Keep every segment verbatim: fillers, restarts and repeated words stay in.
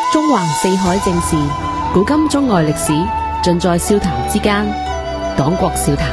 中橫四海正事，古今中外歷史，盡在笑談之間。黨國笑談。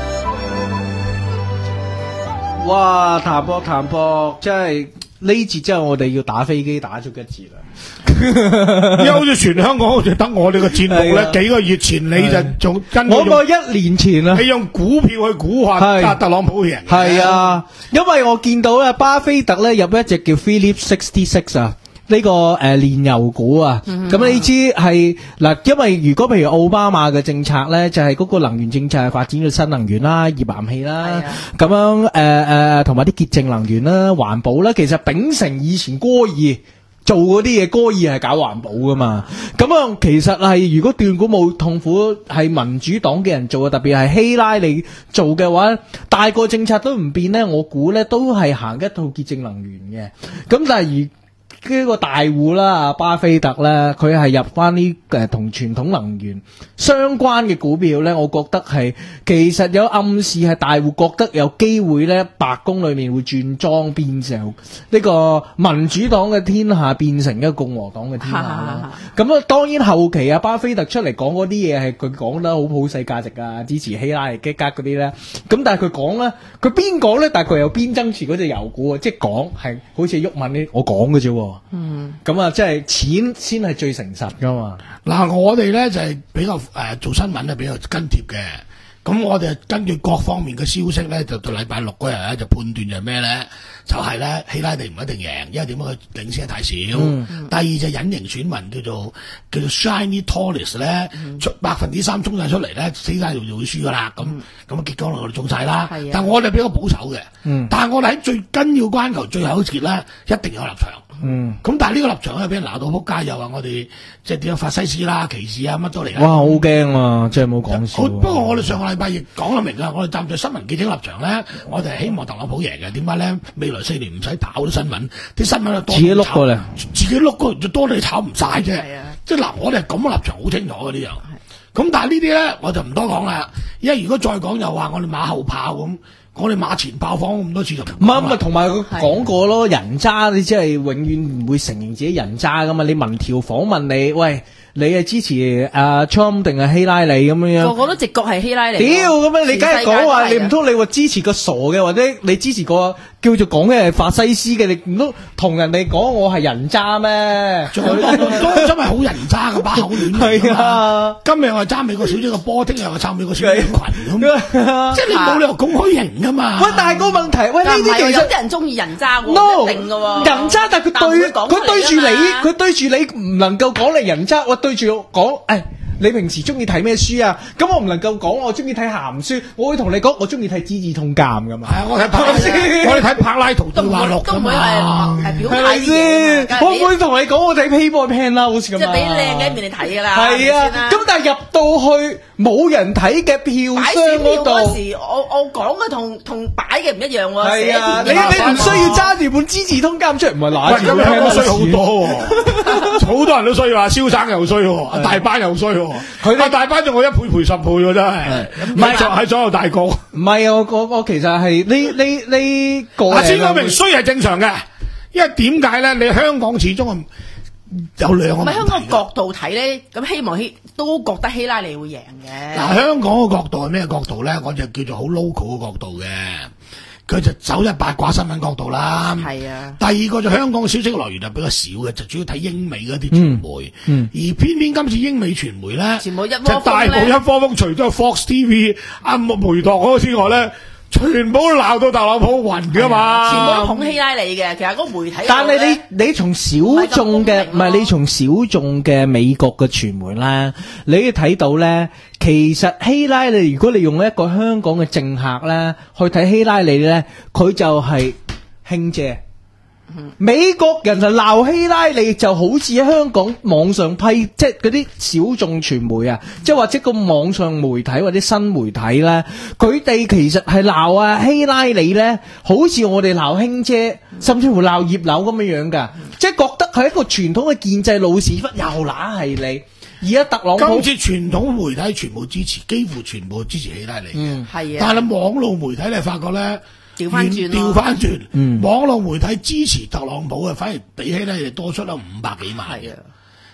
哇！談博談博，真係呢節真係我哋要打飛機打足一節啦。 因為好似全香港好似得我哋個節目咧，幾個月前你就仲跟我個一年前啊， 你用股票去估下特朗普贏。 係啊，因為我見到咧，巴菲特咧入一隻叫 Phillips sixty-six 啊。呢、這個誒煉油股啊，咁、嗯、你知係嗱，因為如果譬如奧巴馬嘅政策咧，就係、是、嗰個能源政策係發展到新能源啦、頁岩氣啦，咁樣誒誒同埋啲潔淨能源啦、環保啦。其實秉承以前戈爾做嗰啲嘢，戈爾係搞環保噶嘛。咁啊，其實係如果斷估冇痛苦係民主黨嘅人做嘅，特別係希拉里做嘅話，大個政策都唔變咧，我估咧都係行一套潔淨能源嘅。咁但係如呢個大戶啦，巴菲特咧，佢係入翻啲誒同傳統能源相關嘅股票咧，我覺得係其實有暗示係大戶覺得有機會咧，白宮裏面會轉莊變成呢個民主黨嘅天下變成一個共和黨嘅天下啦。咁啊，當然後期啊，巴菲特出嚟講嗰啲嘢係佢講得好普世價值啊，支持希拉里基格嗰啲咧。咁但係佢講咧，佢邊講咧？但係佢又邊增持嗰隻油股啊，即係講係好似毓民呢，我講嘅啫。嗯，咁啊，即係錢先係最誠實噶嘛。 嗱，我哋咧就係、是、比較誒、呃、做新聞咧比較跟貼嘅。咁我哋根據各方面嘅消息咧，就到禮拜六嗰日咧就判斷就係咩咧？就係、是、咧希拉里唔一定贏，因為點解佢領先得太少。嗯、第二就隱形選民叫做叫做 Shiny Tories 咧，出百分之三衝晒出嚟咧，希拉里就會輸噶啦。咁咁啊，結果我哋中晒啦。但係我哋比較保守嘅。嗯、但係我哋喺最緊要關頭最後一節咧，一定有立場。嗯，咁但係呢個立場咧，俾人鬧到撲街，又話我哋即係點樣法西斯啦、歧視啊，乜都嚟啦。 哇，好驚啊！真係冇講笑。 不過我哋上個禮拜亦講得明啦，我哋站在新聞記者立場咧，我哋係希望特朗普贏嘅。點解咧？未來四年唔使跑啲新聞，啲新聞就多。自己碌過嚟，自己碌過就多你炒唔晒啫。即係嗱，我哋係咁嘅立場，好清楚嘅呢樣。咁但係呢啲咧，我就唔多講啦。因為如果再講又話我哋馬後炮咁。我哋馬前炮訪咁多次就唔係咁啊，同埋佢講過咯，人渣你即係永遠唔會承認自己人渣噶嘛。你民調訪問你，喂，你係支持阿 Trump 定係希拉里咁樣樣？ 個個都直覺係希拉里。 屌咁樣，你梗係講話，你唔通你話支持個傻嘅，或者你支持個叫做講嘅係法西斯嘅，你唔通同人哋講我係人渣咩？ 仲有多多真係好人渣嘅把口亂嚟啊！今日我係揸美國小姐個波，聽日我撐美國小姐群咁，即係你冇理由咁虛型噶嘛？ 喂，但係個問題，喂呢啲其實有啲人中意人渣喎， no, 一定嘅喎。人渣，但係佢對佢對住你，佢對住你唔能夠講你人渣，我對住我講，誒。你平時中意睇咩書啊？咁我唔能夠講我中意睇鹹書，我會同你講我中意睇《資治通鑑》噶嘛。係啊，我睇柏，我哋睇柏拉圖對話錄噶嘛。係咪先？我唔會同你講我睇《Playboy Pen》啦，好似咁。即係俾靚嘅一面你睇噶啦。係啊，咁但係入到去冇人睇嘅票箱嗰度，嗰時我我講嘅同同擺嘅唔一樣喎。係啊，你你唔需要揸住本《資治通鑑》出嚟，唔係揦住。咁香港衰好多喎，好多人都衰話，蕭生又衰喎，大班又衰喎。佢哋大班仲我一倍賠十倍喎，真係唔係就喺左右大局。唔係啊，我我我其實係呢呢呢個。阿先講明衰係正常嘅，因為點解咧？你香港始終有兩個問題。唔係香港角度睇咧，咁希望希都覺得希拉里會贏嘅。嗱，香港嘅角度係咩角度咧？我就叫做好 local 嘅角度嘅。佢就走喺八卦新聞角度啦，係啊。第二個就香港嘅消息來源就比較少嘅，就主要睇英美嗰啲傳媒，嗯嗯、而偏偏今次英美傳媒咧，全部一就大部一科風，除咗 Fox T V 阿梅鐸嗰個之外咧，全部都鬧到特朗普暈噶嘛，全部都捧希拉里嘅。其實嗰個媒體，但係你你從小眾嘅唔係你從小眾嘅美國嘅傳媒咧，你睇到咧。其實希拉里，如果你用一個香港嘅政客咧去睇希拉里咧，佢就係卿姐。嗯、美國人就鬧希拉里就好似喺香港網上批，即係嗰啲小眾傳媒啊，即係或者個網上媒體或者新媒體咧，佢哋其實係鬧啊希拉里咧，好似我哋鬧卿姐，甚至乎鬧葉劉咁樣樣噶，嗯、即係覺得係一個傳統嘅建制老屎忽，又乸係你。而家特朗普今次傳統媒體全部支持，幾乎全部支持希拉里。嗯，係啊。但係網絡媒體你發覺咧，調翻轉，調翻轉。嗯，網絡媒體支持特朗普嘅，反而比希拉里多出咗五百幾萬。係啊。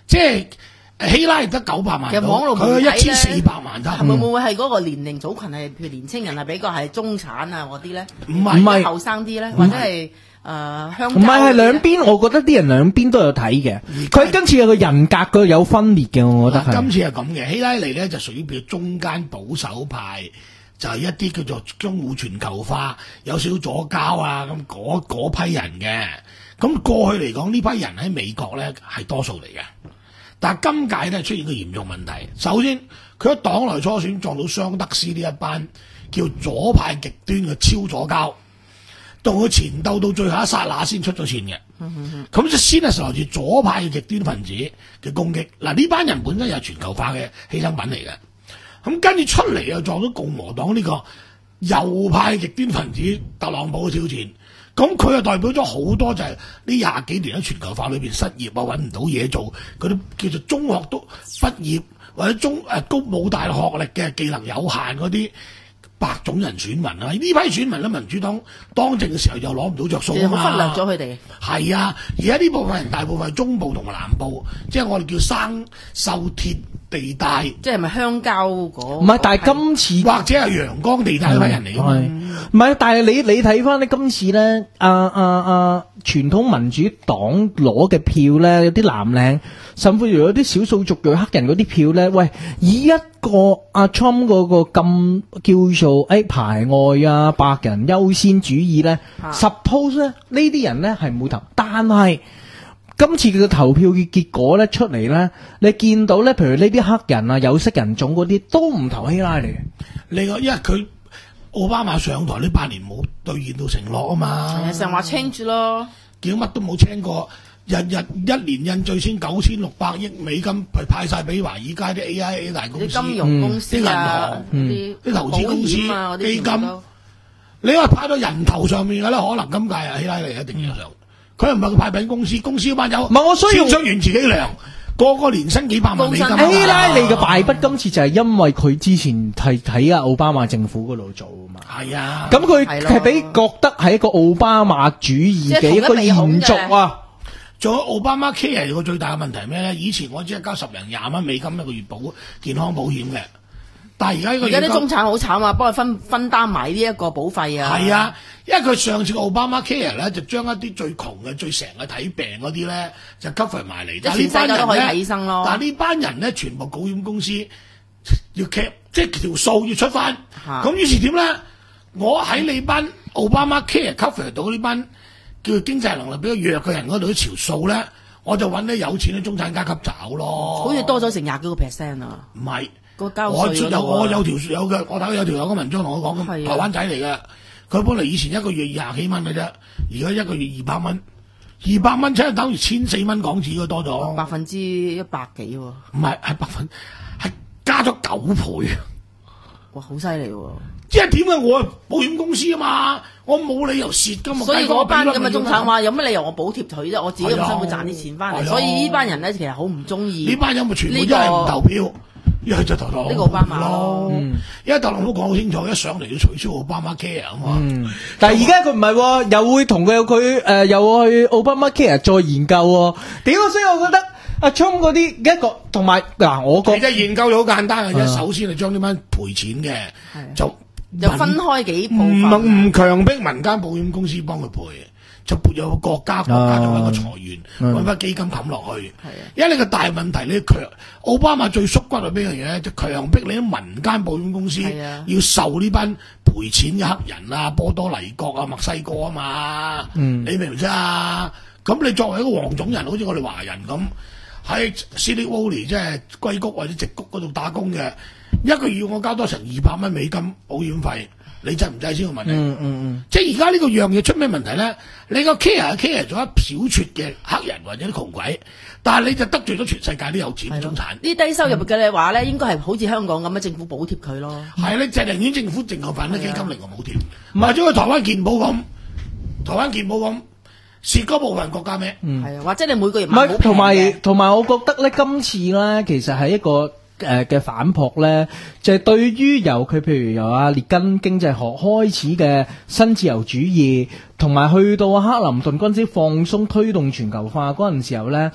即係希拉里得九百萬到， 其實網絡佢有一千媒體咧四百萬差唔多。 係咪會唔會係嗰個年齡組群係譬如年青人係比較係中產啊嗰啲咧？ 唔係唔係後生啲咧，或者係誒鄉郊唔係係兩邊，我覺得啲人兩邊都有睇嘅。佢今次有個人格佢有分裂嘅，我覺得係。 今次係咁嘅，希拉里咧就屬於叫中間保守派，就係、一啲叫做中戶全球化，有少少左膠啊咁嗰嗰批人嘅。咁過去嚟講，呢批人喺美國咧係多數嚟嘅，但係今屆咧出現個嚴重問題。首先，佢喺黨內初選撞到桑德斯呢一班叫左派極端嘅超左膠，同佢前鬥到最後一剎那先出咗線嘅。咁就先係來自左派嘅極端分子嘅攻擊。嗱，呢班人本身又係全球化嘅犧牲品嚟嘅。咁跟住出嚟又撞到共和黨呢個右派極端分子特朗普嘅挑戰。咁佢又代表咗好多就係呢廿幾年喺全球化裏邊失業啊，揾唔到嘢做，嗰啲叫做中學都畢業或者中誒高冇大學歷嘅技能有限嗰啲白種人選民啊，呢批選民咧民主黨當政嘅時候又攞唔到着數啊嘛， 忽略咗佢哋。 係啊，而家呢部分人大部分係中部同埋南部，即係我哋叫生鏽鐵地帶， 即係咪鄉郊嗰？ 唔係，但係今次或者係陽光地帶嗰批人嚟㗎嘛。 係唔係？但係你你睇翻咧，今次咧，啊啊啊，傳統民主黨攞嘅票咧，有啲藍領，甚至乎有啲少數族裔黑人嗰啲票咧，喂，以一個阿 Trump 嗰個咁叫做誒、哎、排外啊白人優先主義咧、啊、，suppose 咧呢啲人咧係冇投，但係今次嘅投票嘅結果咧出嚟咧，你見到咧，譬如呢啲黑人啊有色人種嗰啲都唔投希拉里嘅。 另外，因為佢奧巴馬上台呢八年冇兌現到承諾啊嘛， 係啊，成日話 change 咯， 叫乜都冇 change 過，日日一年印最先九千六百億美金，派晒俾華爾街啲 A I A 大公司、 啲金融公司啊、 啲、嗯、 啲、 嗯、投資公司啊、 基金，你話派到人頭上面嘅咧，可能今屆啊希拉里一定要上。佢又唔係佢派俾公司，公司嗰班友， 唔係我需要出完自己糧，個個年薪幾百萬美金。 希拉里嘅敗筆今次就係因為佢之前係喺啊奧巴馬政府嗰度做啊嘛。 係啊， 咁佢係俾覺得係一個奧巴馬主義嘅一個延續啊。 仲有奧巴馬 care 個最大嘅問題係咩咧？以前我只係交十零廿蚊美金一個月保健康保險嘅，但係而家呢個而家啲中產好慘啊，幫佢分分擔埋呢一個保費啊。 係啊，因為佢上次奧巴馬 care 咧就將一啲最窮嘅、最成日睇病嗰啲咧就 cover 埋嚟， 即係全世界都可以睇醫生咯。 但係呢班人咧全部保險公司要 cap， 即係條數要出翻。咁、啊、於是點咧？我喺你班奧巴馬 care cover 到呢班叫經濟能力比較弱嘅人嗰度啲條數咧，我就揾啲有錢嘅中產階級找咯。 好似多咗成廿幾個 percent 啊！ 唔係， 個交我稅有我有條有嘅，我睇到有條有個文章同我講，台灣仔嚟嘅，佢本嚟以前一個月廿幾蚊嘅啫，而家一個月二百蚊，二百蚊即係等於千四蚊港紙嘅多咗， 百分之一百幾喎。 唔係係百分係加咗九倍。 哇，好犀利喎！ 即係點解我係保險公司啊嘛，我冇理由蝕噶嘛。 所以嗰班咁嘅中產話有乜理由我補貼佢啫？我自己咁辛苦賺啲錢翻嚟，所以呢班人咧其實好唔中意。 呢班人咪全部一係唔投票，一係就投特朗普呢個奧巴馬咯。 因為特朗普講好清楚，一上嚟要取消奧巴馬 care 啊嘛。 嗯、但係而家佢唔係，又會同佢佢誒又去奧巴馬 care 再研究、哦。點啊？所以我覺得。阿 Trump 嗰啲一個同埋嗱，我覺得研究就好簡單嘅啫。首先係將呢班賠錢嘅就就分開幾部分， 唔唔強迫民間保險公司幫佢賠，就撥有個國家國家就揾個財源揾翻基金冚落去。因為你個大問題，你強奧巴馬最縮骨係邊樣嘢咧？就強迫你啲民間保險公司要受呢班賠錢嘅黑人啊、波多黎各啊、墨西哥啊嘛。嗯、你明唔明啫？咁你作為一個黃種人，好似我哋華人咁。喺 Silicon Valley 即係硅谷或者矽谷嗰度打工嘅，一個月我交多成二百蚊美金保險費，你制唔制先？我問你。嗯嗯嗯。即係而家呢個樣嘢出咩問題咧？你個 care care 咗一小撮嘅黑人或者啲窮鬼，但係你就得罪咗全世界啲有錢中產。 呢低收入嘅話咧，應該係好似香港咁樣，政府補貼佢咯。 係你就寧願政府淨係份啲基金嚟個補貼，唔係咗去台灣健保咁，台灣健保咁。蝕嗰部分國家咩？ 嗯，係啊，或者你每個月唔係同埋同埋，我覺得咧，今次咧其實係一個誒嘅、呃、反撲咧，就係、是、對於由佢譬如由阿列根經濟學開始嘅新自由主義，同埋去到克林頓嗰陣時放鬆推動全球化嗰陣時候咧，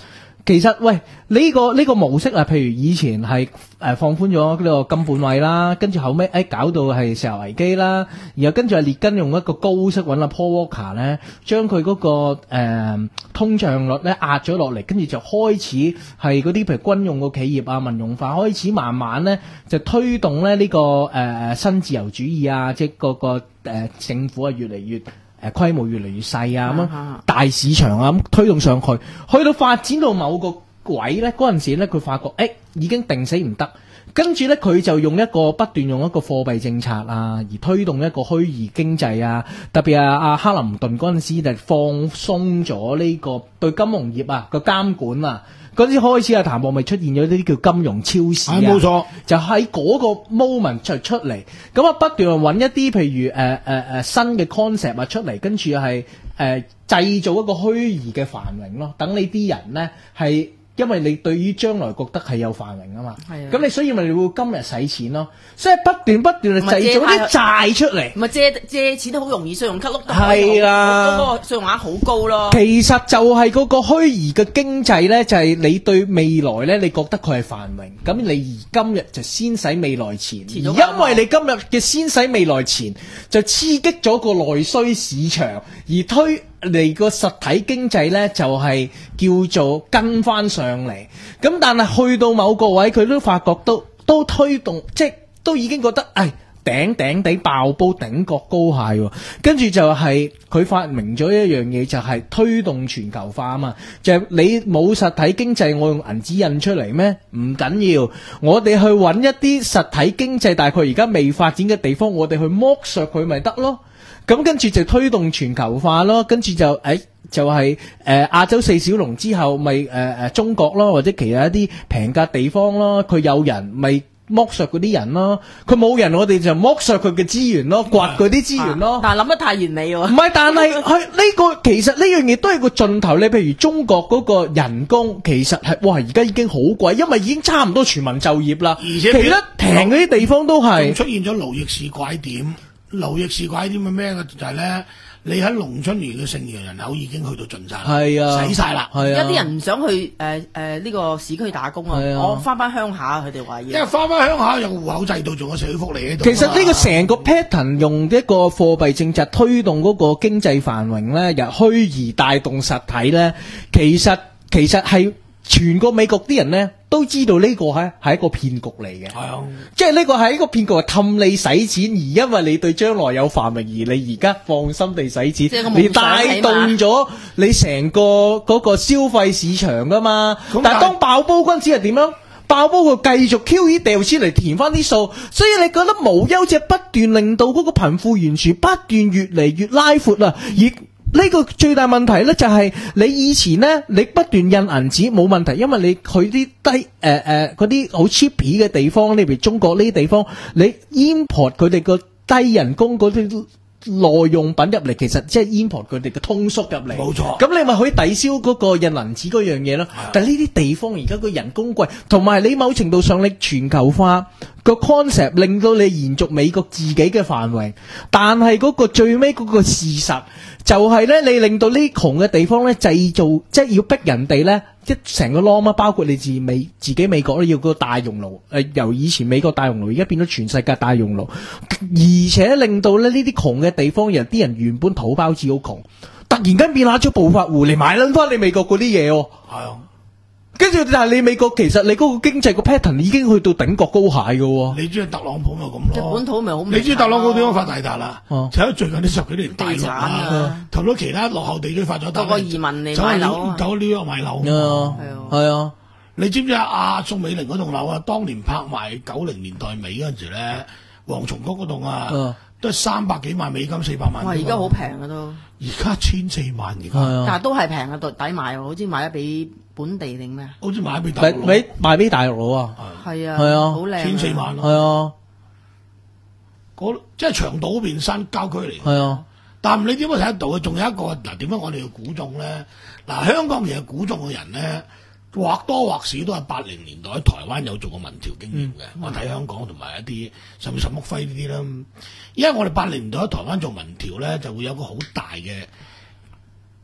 其實喂呢、個呢、個模式啊，譬如以前係誒、呃、放寬咗呢個金本位啦，跟住後尾誒、哎、搞到係石油危機啦，然後跟住阿列根用一個高息揾阿 Paul Volcker 咧，將佢嗰、個誒、呃、通脹率咧壓咗落嚟，跟住就開始係嗰啲譬如軍用個企業啊民用化，開始慢慢咧就推動咧呢、個誒、呃、新自由主義啊，即係個個誒、呃、政府啊越嚟越。誒規模越嚟越細啊，咁樣大市場啊，咁推動上去，去到發展到某個位咧，嗰陣時咧，佢發覺誒、欸、已經定死唔得，跟住咧佢就用一個不斷用一個貨幣政策啊，而推動一個虛擬經濟啊，特別係阿克林頓嗰陣時就放鬆咗呢個對金融業啊個監管啊。嗰陣時開始啊，譚博咪出現咗呢啲叫金融超市啊， 冇錯， 就喺嗰個 moment 就出嚟，咁啊不斷揾一啲譬如誒誒誒新嘅 concept 啊出嚟，跟住係誒製造一個虛擬嘅繁榮咯，等你啲人咧係。因為你對於將來覺得係有繁榮啊嘛，咁你所以咪你會今日使錢咯，所以不斷不斷去製造啲債出嚟， 唔係借借錢都好容易，信用卡碌得係啦， 嗰個信用額好高咯。 其實就係嗰個虛擬嘅經濟咧，就係、是、你對未來咧，你覺得佢係繁榮，咁你而今日就先使未來錢，而因為你今日嘅先使未來錢，就刺激咗個內需市場，而推。嚟個實體經濟咧就係、是、叫做跟翻上嚟，咁但係去到某個位佢都發覺都都推動，即係都已經覺得誒頂頂地爆煲頂角高蟹喎，跟住就係佢發明咗一樣嘢就係推動全球化啊嘛，就係、是、你冇實體經濟，我用銀紙印出嚟咩？唔緊要，我哋去揾一啲實體經濟大概而家未發展嘅地方，我哋去剝削佢咪得咯。咁跟住就推動全球化咯，跟住就誒、哎、就係、是、誒、呃、亞洲四小龍之後咪誒誒中國咯，或者其他一啲平價地方咯，佢有人咪剝削嗰啲人咯，佢冇人我哋就剝削佢嘅資源咯，掘嗰啲資源咯。 啊、但係諗得太完美喎。 唔係，但係佢呢個其實呢樣嘢都係個盡頭。你譬如中國嗰個人工其實係哇，而家已經好貴，因為已經差唔多全民就業啦。而且其他平嗰啲地方都係出現咗勞役士拐點。勞役士拐點係咩嘅？就係、是、咧，你喺農春年嘅剩餘人口已經去到盡晒， 係啊， 使晒啦。 而家啲人唔想去誒誒呢個市區打工啊，我翻翻鄉下，佢哋話要。因為翻翻鄉下有戶口制度，仲有社會福利喺度。 其實呢個成個 pattern 用一個貨幣政策推動嗰個經濟繁榮咧，由虛擬帶動實體咧，其實其實係全個美國啲人咧。都知道呢個係係一個騙局嚟嘅，係啊，即係呢個係一個騙局，係氹你使錢，而因為你對將來有繁榮，而你而家放心地使錢，你帶動咗你成個嗰個消費市場噶嘛。但係當爆煲嗰陣時係點樣？爆煲佢繼續 Q E 掉錢嚟填翻啲數，所以你覺得無休止不斷令到嗰個貧富懸殊不斷越嚟越拉闊啊，而呢個最大問題咧就係你以前咧，你不斷印銀紙冇問題，因為你去啲低誒誒嗰啲好 cheap 嘅地方，例如中國呢啲地方，你 import 佢哋個低人工嗰啲耐用品入嚟，其實即係 import 佢哋嘅通縮入嚟。冇錯。咁你咪可以抵消嗰個印銀紙嗰樣嘢咯。但係呢啲地方而家個人工貴，同埋你某程度上你全球化個 concept 令到你延續美國自己嘅繁榮，但係嗰個最尾嗰個事實。就係咧，你令到呢窮嘅地方咧製造，即係要逼人哋咧，一成個 law 啊，包括你自美自己美國咧，要個大熔爐，誒由以前美國大熔爐而家變咗全世界大熔爐，而且令到咧呢啲窮嘅地方人，啲人原本土包子好窮，突然間變下咗暴發戶嚟買撚翻你美國嗰啲嘢喎。係啊。跟住，但係你美國其實你嗰個經濟個 pattern 已經去到頂角高蟹嘅喎。 你知特朗普咪咁咯？ 本土咪好？ 你知特朗普點樣發大達啦？就喺最近呢十幾年大陸啊， 啊，同到其他落後地區發咗達。 個個移民嚟買樓， 走紐約買樓。 係啊，係啊。 你知唔知啊？阿宋美齡嗰棟樓啊，當年拍賣九零年代尾嗰陣時咧，蝗蟲谷嗰棟啊，都係三百幾萬美金，四百萬。 哇！而家好平啊都。 而家千四萬而家。 但係都係平啊，抵買喎，好似買咗俾本地定咩？ 好似買俾大陸佬， 俾賣俾大陸佬啊！ 係啊， 係啊， 好靚， 千四萬咯。 係啊， 嗰即係長島嗰邊山郊區嚟。 係啊， 但係你點解睇得到啊？仲有一個嗱，點解我哋要估中咧？嗱，香港其實估中嘅人咧，或多或少都係八零年代喺台灣有做過民調經驗嘅。嗯、我睇香港同埋一啲甚至沈旭暉呢啲啦，因為我哋八零年代喺台灣做民調咧，就會有個好大嘅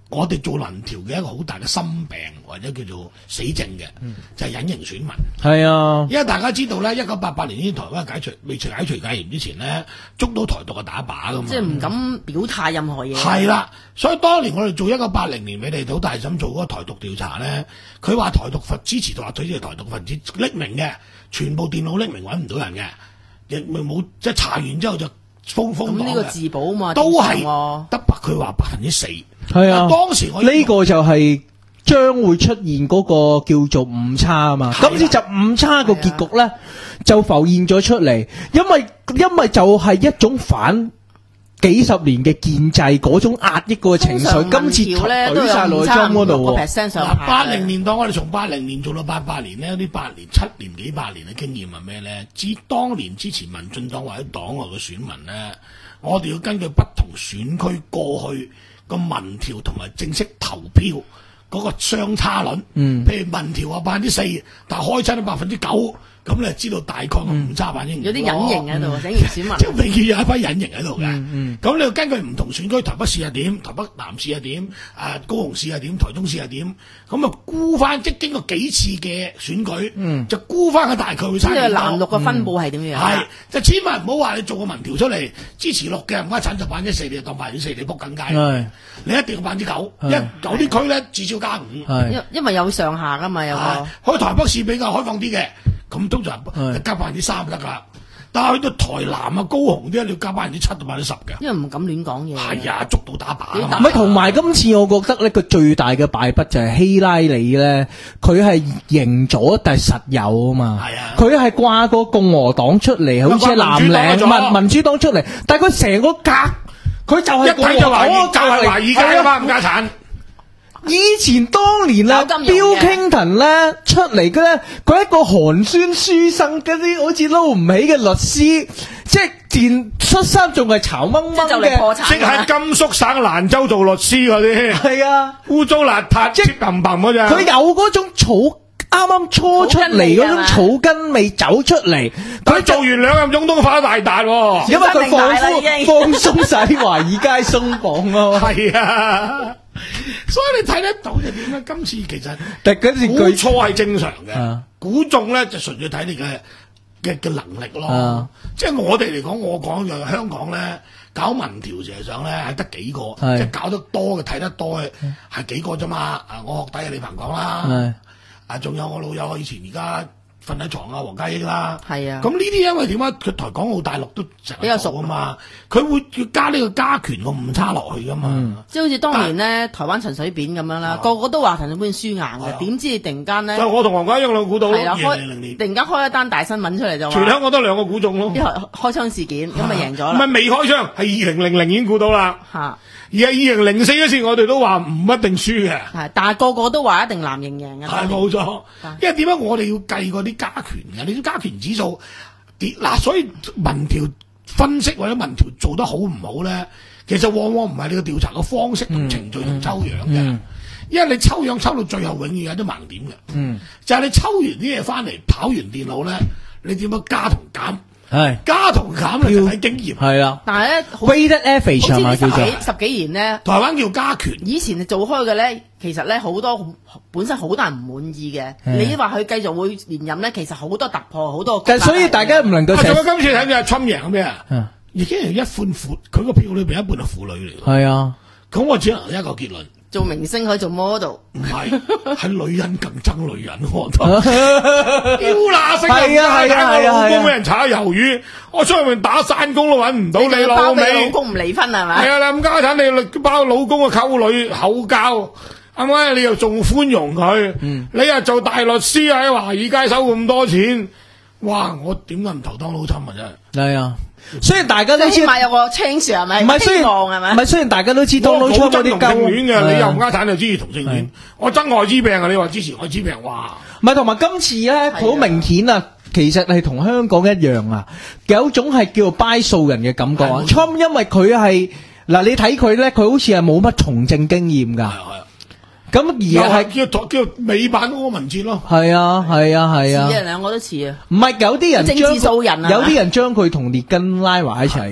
我哋做民調嘅一個好大嘅心病或者叫做死症嘅，嗯、就係隱形選民。 係啊， 因為大家知道咧，一九八八年呢台灣解除未除解除戒嚴之前咧，捉到台獨嘅打靶噶嘛， 即係唔敢表態任何嘢。 係啦，所以當年我哋做一九八零年美麗島大審做嗰個台獨調查咧，佢話台獨分支持同話佢哋台獨分子匿名嘅，全部電腦匿名揾唔到人嘅，亦咪冇即係查完之後就封封咁呢個自保嘛， 都係得白佢話百分之四。係啊，當時我呢個就係將會出現嗰個叫做誤差啊嘛。今次就誤差個結局咧就浮現咗出嚟，因為因為就係一種反幾十年嘅建制嗰種壓抑個情緒，今次舉晒內裝嗰度。 嗱，八零年代我哋從八零年做到八八年呢，啲八年七年幾八年嘅經驗係咩咧？至當年支持民進黨或者黨外嘅選民咧，我哋要根據不同選區過去個民調同埋正式投票嗰個相差率，嗯，譬如民調話百分之四，但係開親都百分之九，咁你就知道大概個誤差反應。 有啲隱形喺度，隱形選民。 即係永遠有一班隱形喺度嘅。嗯，咁你要根據唔同選區，台北市係點，台北南市係點，啊高雄市係點，台中市係點，咁啊估翻，即係經過幾次嘅選舉，嗯，就估翻個大概會差幾多。即係藍綠嘅分佈係點樣？係就千萬唔好話你做個民調出嚟支持綠嘅，唔該產就百分之四，你就當百分之四，你仆緊街。你一定要百分之九，因為有啲區咧至少加五。 因因為有上下噶嘛，有個。 去台北市比較開放啲嘅。咁通常加百分之三得噶，但係去到台南啊、高雄啲，你要加百分之七到百分之十嘅， 因為唔敢亂講嘢。 係啊，捉到打靶。 唔係，同埋今次我覺得呢個最大嘅敗筆就係希拉里咧，佢係贏咗但係實有啊嘛。係啊，佢係掛個共和黨出嚟，好似藍領民民主黨出嚟，但係佢成個格，佢就係一睇就懷疑，就係華爾街啊嘛，唔家產。 以前當年啊，Bill Clinton 咧出嚟嘅咧，佢一個寒酸書生嗰啲，好似撈唔起嘅律師，即係連出身仲係巢掹掹嘅， 即係甘肅省蘭州做律師嗰啲， 係啊， 污糟邋遢，即係冚唪嗰隻。 佢有嗰種草啱啱初出嚟嗰種草根味走出嚟， 佢做完兩任總統發咗大達， 因為佢放鬆放鬆晒啲華爾街鬆綁咯， 係啊。所以你睇得到就點咧？今次其實但嗰次估錯係正常嘅，估中咧就純粹睇你嘅嘅嘅能力咯。啊、即係我哋嚟講，我講就香港咧搞民調，實際上咧係得幾個，是即係搞得多嘅睇得多嘅係幾個啫嘛。啊，我學弟李鵬講啦，是啊，仲有我老友以前而家瞓喺床啊，黃家益啦， 係啊。 咁呢啲因為點解佢台港澳大陸都比較熟啊嘛，佢會要加呢個加權個誤差落去噶嘛。嗯、 即係好似當年咧，台灣陳水扁咁樣啦，啊、個個都話陳水扁輸硬嘅，點、啊、知突然間咧， 我同黃家益兩個估到咯， 二零零零年突然間開一單大新聞出嚟就話， 全香港得兩個估中咯， 開開槍事件咁咪贏咗啦。 唔係未開槍，係二零零零已經估到啦。嚇、啊！而係二零零四嗰次，我哋都話唔一定輸嘅。係， 但係個個都話一定藍營贏嘅。 係冇錯，因為點解我哋要計嗰啲加權嘅？你啲加權指數跌嗱，所以民調分析或者民調做得好唔好咧？其實往往唔係你個調查嘅方式同程序同抽樣嘅，嗯嗯、因為你抽樣抽到最後永遠有啲盲點嘅。嗯，就係你抽完啲嘢翻嚟，跑完電腦咧，你點樣加同減？係加同減嚟睇經驗係啊， 但係咧 weighted average 係嘛叫做十幾年咧， 台灣叫加權。 以前做開嘅咧，其實咧好多本身好多人唔滿意嘅。你話佢繼續會連任咧，其實好多突破，好多。 但係所以大家唔能夠。 仲有今次睇嘅侵贏咩啊？已經係一半婦，佢個票裏邊一半係婦女嚟。 係啊， 咁我只能一個結論。 做明星可以做 model， 唔係，係女人更憎女人，我覺得。屌乸聲係啊係啊係啊！ 老公俾人炒魷魚，我出去面打散工都揾唔到你老味。 老公唔離婚係咪？ 係啊，你咁家產你包老公嘅溝女口交，係咪？你又仲寬容佢？嗯、你又做大律師喺華爾街收咁多錢，哇！我點解唔投當老襯啊？真係。 係啊。雖然大家都知， 起碼有個 chance 係咪？ 唔係雖然係咪？唔係雖然大家都知道，我好憎同性戀嘅，你又唔家產就支持同性戀，我憎愛滋病啊！你話支持愛滋病，哇！ 唔係同埋今次咧，好明顯啊，其實係同香港一樣啊，有種係叫做 buy 數人嘅感覺啊。Trump 因為佢係嗱，你睇佢咧，佢好似係冇乜從政經驗㗎。咁而係叫叫美版柯文哲咯， 係啊係啊係啊， 似啊兩個都似啊， 唔係有啲人政治素人啊， 有啲人將佢同列根拉埋一齊嘅，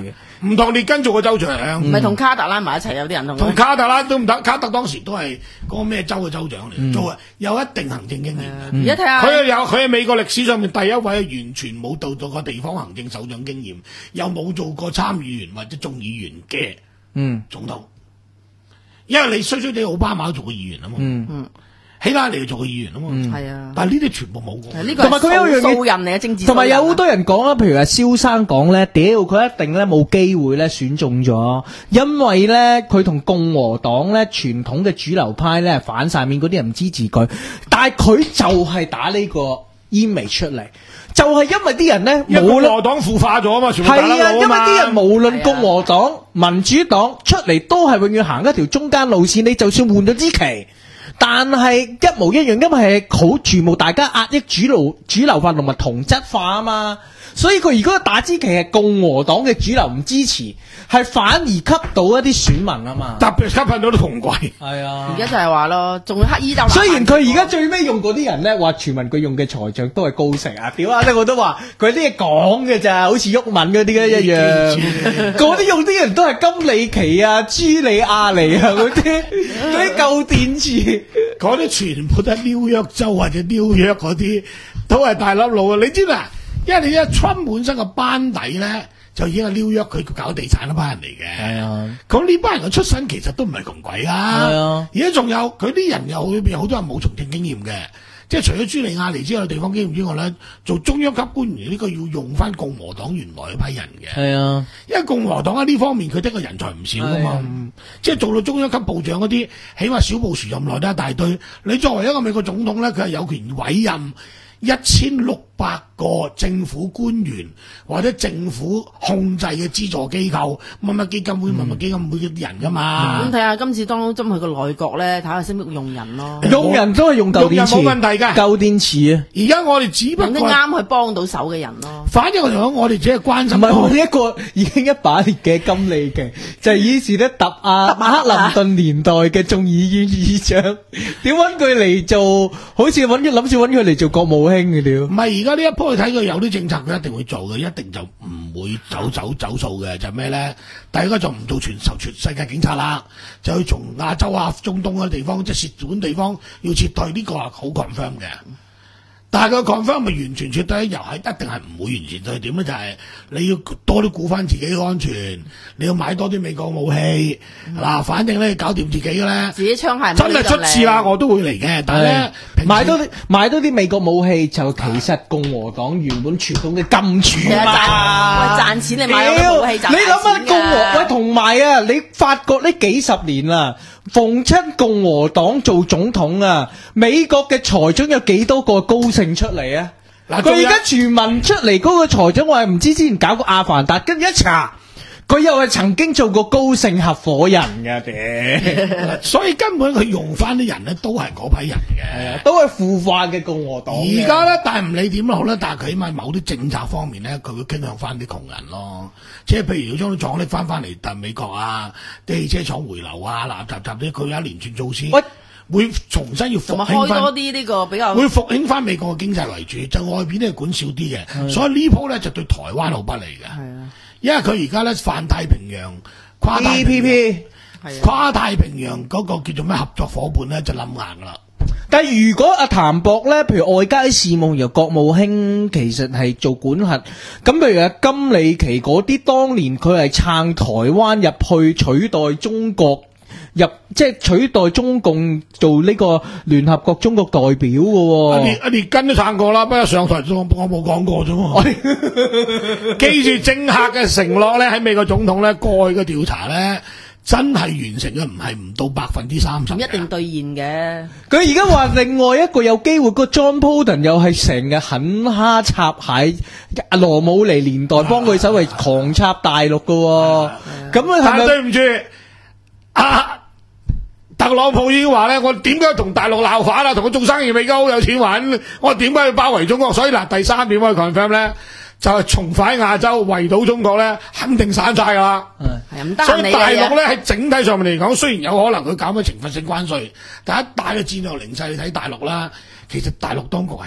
唔同列根做個州長， 唔係同卡特拉埋一齊，有啲人同佢同卡特啦都唔得，卡特當時都係嗰個咩州嘅州長嚟，做啊有一定行政經驗嘅。 而家睇下佢係有佢係美國歷史上面第一位完全冇到到過地方行政首長經驗，又冇做過參議員或者眾議員嘅嗯總統，因為你衰衰地奧巴馬都做過議員啊嘛， 嗯嗯希拉里做過議員啊嘛， 係啊， 但係呢啲全部冇過。 呢個同埋佢有一樣嘢素人嚟嘅政治素人啊， 同埋有好多人講啦，譬如話蕭生講咧，屌佢一定咧冇機會咧選中咗，因為咧佢同共和黨咧傳統嘅主流派咧反晒面，嗰啲人唔支持佢，但係佢就係打呢個 image 出嚟，就係、是、因為啲人咧因為共無論和黨腐化咗啊嘛，全部打得係啊，因為佬嘛啲人無論共和黨、民主黨出嚟都係永遠行一條中間路線，你就算換咗支旗。但係一模一樣，因為係好全部大家壓抑主流主流化同埋同質化啊嘛，所以佢如果打支旗係共和黨嘅主流唔支持，係反而吸到一啲選民啊嘛， 特別吸引到啲窮鬼。 係啊而家就係話咯，仲要黑衣鬥。 雖然佢而家最尾用嗰啲人咧，話傳聞佢用嘅財像都係高盛啊，屌啊！即係我都話佢啲嘢講嘅咋，好似鬱文嗰啲咧一樣。嗰啲用啲人都係金里奇啊、朱利亞尼啊嗰啲，嗰啲舊電池。 嗰啲全部都係紐約州或者紐約嗰啲，都係大粒佬啊！你知啦，因為你一 Trump 本身個班底咧，就已經係紐約佢搞地產嗰班人嚟嘅。 係啊， 咁呢班人嘅出身其實都唔係窮鬼啊。 係啊， 而家仲有佢啲人又裏邊好多人冇從政經驗嘅，即係除咗朱利亞尼之外，地方經驗之外咧，做中央級官員呢個要用翻共和黨原來嗰批人嘅。 係啊， 因為共和黨喺呢方面佢的個人才唔少噶嘛，即係做到中央級部長嗰啲，起碼小布殊任內都一大堆。你作為一個美國總統咧，佢係有權委任一千六百個政府官員或者政府控制嘅資助機構，乜乜基金會、乜乜基金會嘅人噶嘛。 咁睇下今次當針佢個內閣咧，睇下識唔識用人咯。 用人都係用舊電池， 用人冇問題㗎舊電池啊！ 而家我哋只不用啲過， 啱去幫到手嘅人咯。 反正我哋講，我哋只係關心唔係我呢一個已經一把年嘅金利奇，就係以前咧揼阿克林頓年代嘅眾議院議長，點揾佢嚟做？好似揾諗住揾佢嚟做國務卿嘅屌唔。係而家呢一波，你睇佢有啲政策，佢一定會做嘅，一定就唔會走走走數嘅。就係咩咧？第一個就唔做全球全世界警察啦，就去從亞洲啊、中東嗰啲地方，即係涉管地方要撤退，呢、這個係好 confirm 嘅。但係佢 confirm 咪完全撤退，又係一定係唔會完全退。點咧？就係、是、你要多啲顧翻自己嘅安全，你要買多啲美國武器嗱、嗯，反正咧搞掂自己嘅咧， 自己槍械真係出事啦，我都會嚟嘅。但係咧， 買多啲買多啲美國武器，就其實共和黨原本傳統嘅金主啊嘛， 喂賺錢你買嗰個武器賺你諗下共和喂，同埋啊，你發覺呢幾十年啦。逢親共和黨做總統啊，美國嘅財長有幾多個高盛出嚟啊？ 嗱， 佢而家傳聞出嚟嗰個財長，我係唔知之前搞過阿凡達，跟住一查，佢又係曾經做過高盛合夥人嘅，屌！ 所以根本佢用翻啲人咧，都係嗰批人嘅， 都係腐化嘅共和黨。 而家咧，但係唔理點都好咧，但係佢起碼某啲政策方面咧，佢會傾向翻啲窮人咯。即係譬如將啲廠拎翻翻嚟，但美國啊，啲汽車廠回流啊，嗱雜雜啲，佢有一連串措施， 喂會重新要復同埋興翻， 開多啲呢個比較會復興翻美國嘅經濟為主，就外邊咧管少啲嘅，所以呢鋪咧就對台灣好不利嘅。 係啊， 因為佢而家咧泛太平洋跨太 T 平 P 洋 P。 跨太平洋嗰個叫做咩合作伙伴咧就冧硬噶啦。 但係如果阿譚博咧，譬如外交事務由國務卿其實係做管轄，咁譬如阿金里奇嗰啲，當年佢係撐台灣入去取代中國入，即係取代中共做呢個聯合國中國代表嘅喎。 阿列阿列根都撐過啦，不過上台我我冇講過啫嘛。記住政客嘅承諾咧，喺美國總統咧過去嘅調查咧。真係完成嘅唔係唔到百分之三十， 唔一定兌現嘅。 佢而家話另外一個有機會，個 John Bolton 又係成日狠蝦插蟹，阿羅姆尼年代幫佢手係狂插大陸嘅喎。咁啊， 但係對唔住，啊特朗普已經話咧，我點解同大陸鬧反啊？同佢做生意未夠有錢揾，我點解要包圍中國？所以嗱，第三點可以 confirm 咧。就係重返亞洲圍堵中國咧，肯定散晒噶啦。 係唔得。 所以大陸咧喺整體上面嚟講，雖然有可能佢搞咩懲罰性關稅，但係一大嘅戰略形勢，你睇大陸啦，其實大陸當局係好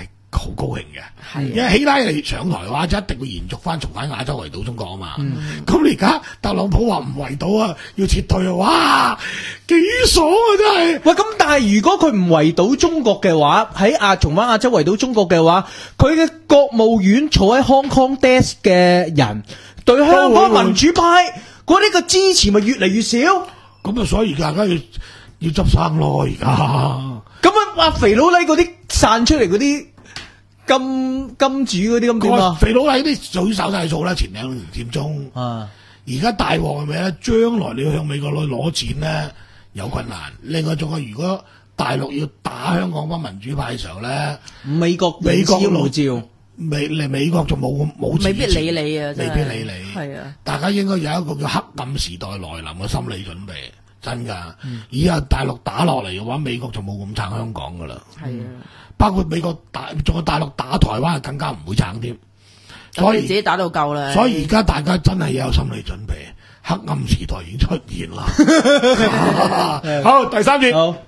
好高興嘅， 係因為希拉里上台嘅話，就一定會延續翻重返亞洲圍堵中國啊嘛。咁你而家特朗普話唔圍堵啊，要撤退啊，哇，幾爽啊真係！ 喂，咁但係如果佢唔圍堵中國嘅話，喺亞重返亞洲圍堵中國嘅話，佢嘅國務院坐喺 Hong Kong desk 嘅人對香港民主派嗰啲嘅支持咪越嚟越少？ 咁啊，所以而家要要執生咯，而家。 咁啊，話肥佬黎嗰啲散出嚟嗰啲金金主嗰啲咁點啊？ 肥佬黎啲早手晒數啦，前兩年佔中。 啊！ 而家大鑊係咩咧？將來你要向美國攞攞錢咧有困難。另外仲有，如果大陸要打香港班民主派嘅時候咧， 美國美國路照， 美嚟美國就冇冇未必理你啊， 未必理你。 係啊， 大家應該有一個叫黑暗時代來臨嘅心理準備。真噶，以後大陸打落嚟嘅話，美國就冇咁撐香港噶啦。 係啊， 包括美國打，仲有大陸打台灣，更加唔會撐添。所以自己打到夠啦。 所以而家大家真係有心理準備，黑暗時代已經出現啦。好，第三節。 好。